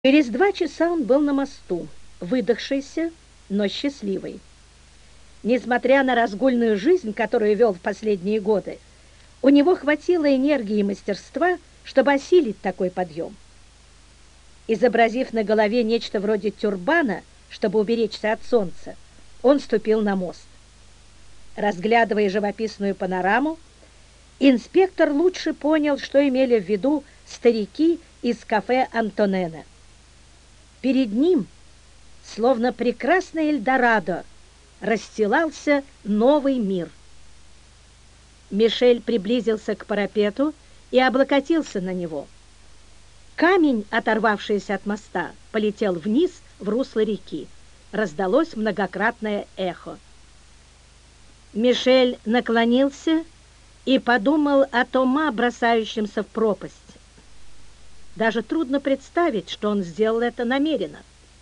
Через 2 часа он был на мосту, выдохшийся, но счастливый. Несмотря на разгульную жизнь, которую вел в последние годы, у него хватило энергии и мастерства, чтобы осилить такой подъем. Изобразив на голове нечто вроде тюрбана, чтобы уберечься от солнца, он ступил на мост. Разглядывая живописную панораму, инспектор лучше понял, что имели в виду старики из кафе Антонена. Перед ним, словно прекрасный Эльдорадо, расстилался новый мир. Мишель приблизился к парапету и облокотился на него. Камень, оторвавшийся от моста, полетел вниз в русло реки. Раздалось многократное эхо. Мишель наклонился и подумал о Тома, бросающемся в пропасть. Даже трудно представить, что он сделал это намеренно.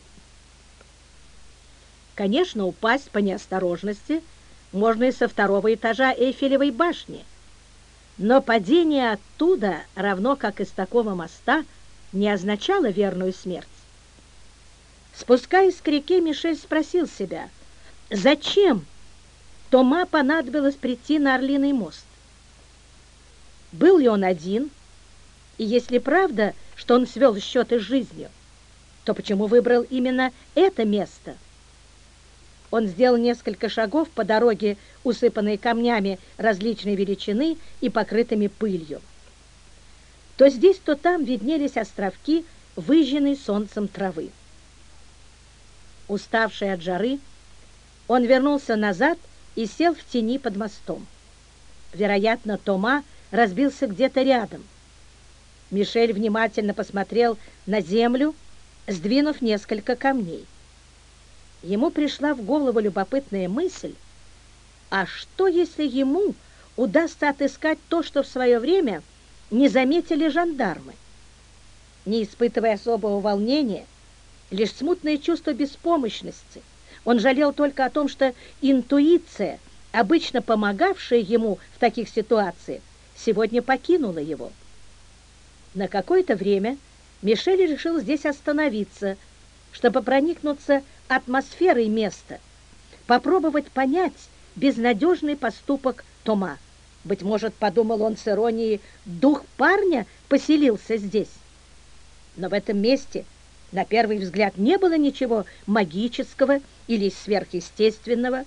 Конечно, упасть по неосторожности можно и со 2-го этажа Эйфелевой башни, но падение оттуда, равно как и с такого моста, не означало верную смерть. Спускаясь к реке, Мишель спросил себя, зачем Тома понадобилось прийти на Орлиный мост? Был ли он один? И если правда, что он свел счеты с жизнью, то почему выбрал именно это место? Он сделал несколько шагов по дороге, усыпанной камнями различной величины и покрытыми пылью. То здесь, то там виднелись островки, выжженной солнцем травы. Уставший от жары, он вернулся назад и сел в тени под мостом. Вероятно, Тома разбился где-то рядом. Мишель внимательно посмотрел на землю, сдвинув несколько камней. Ему пришла в голову любопытная мысль, а что, если ему удастся отыскать то, что в свое время не заметили жандармы? Не испытывая особого волнения, лишь смутное чувство беспомощности, он жалел только о том, что интуиция, обычно помогавшая ему в таких ситуациях, сегодня покинула его. На какое-то время Мишель решил здесь остановиться, чтобы проникнуться атмосферой места, попробовать понять безнадежный поступок Тома. Быть может, подумал он с иронией, дух парня поселился здесь. Но в этом месте на первый взгляд не было ничего магического или сверхъестественного.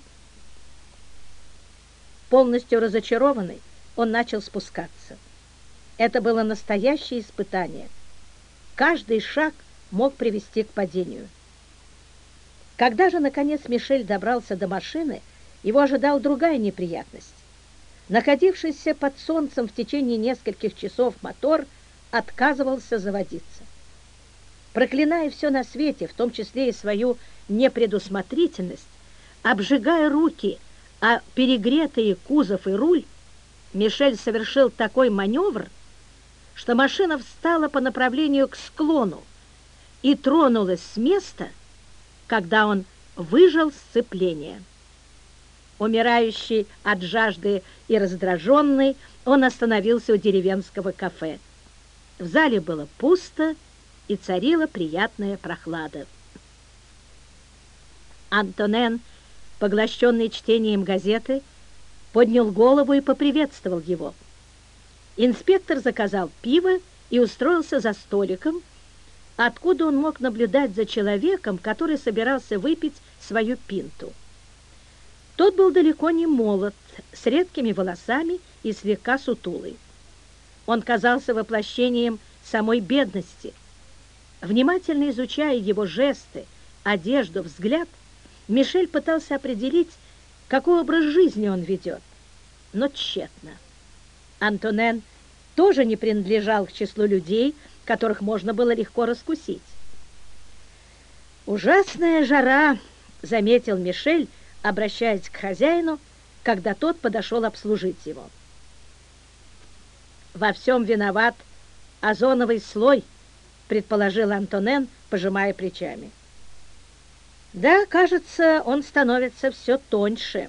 Полностью разочарованный, он начал спускаться. Это было настоящее испытание. Каждый шаг мог привести к падению. Когда же, наконец, Мишель добрался до машины, его ожидала другая неприятность. Находившийся под солнцем в течение нескольких часов мотор отказывался заводиться. Проклиная все на свете, в том числе и свою непредусмотрительность, обжигая руки, а перегретые кузов и руль, Мишель совершил такой маневр, что машина встала по направлению к склону и тронулась с места, когда он выжал сцепление. Умирающий от жажды и раздраженный, он остановился у деревенского кафе. В зале было пусто, и царила приятная прохлада. Антонен, поглощенный чтением газеты, поднял голову и поприветствовал его. Инспектор заказал пиво и устроился за столиком, откуда он мог наблюдать за человеком, который собирался выпить свою пинту. Тот был далеко не молод, с редкими волосами и слегка сутулый. Он казался воплощением самой бедности. Внимательно изучая его жесты, одежду, взгляд, Мишель пытался определить, какой образ жизни он ведет, но тщетно. Антонен тоже не принадлежал к числу людей, которых можно было легко раскусить. «Ужасная жара», — заметил Мишель, обращаясь к хозяину, когда тот подошел обслужить его. «Во всем виноват озоновый слой», — предположил Антонен, пожимая плечами. «Да, кажется, он становится все тоньше».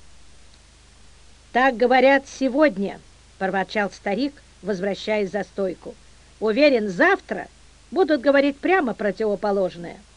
«Так говорят сегодня», — проворчал старик, возвращаясь за стойку. «Уверен, завтра будут говорить прямо противоположное.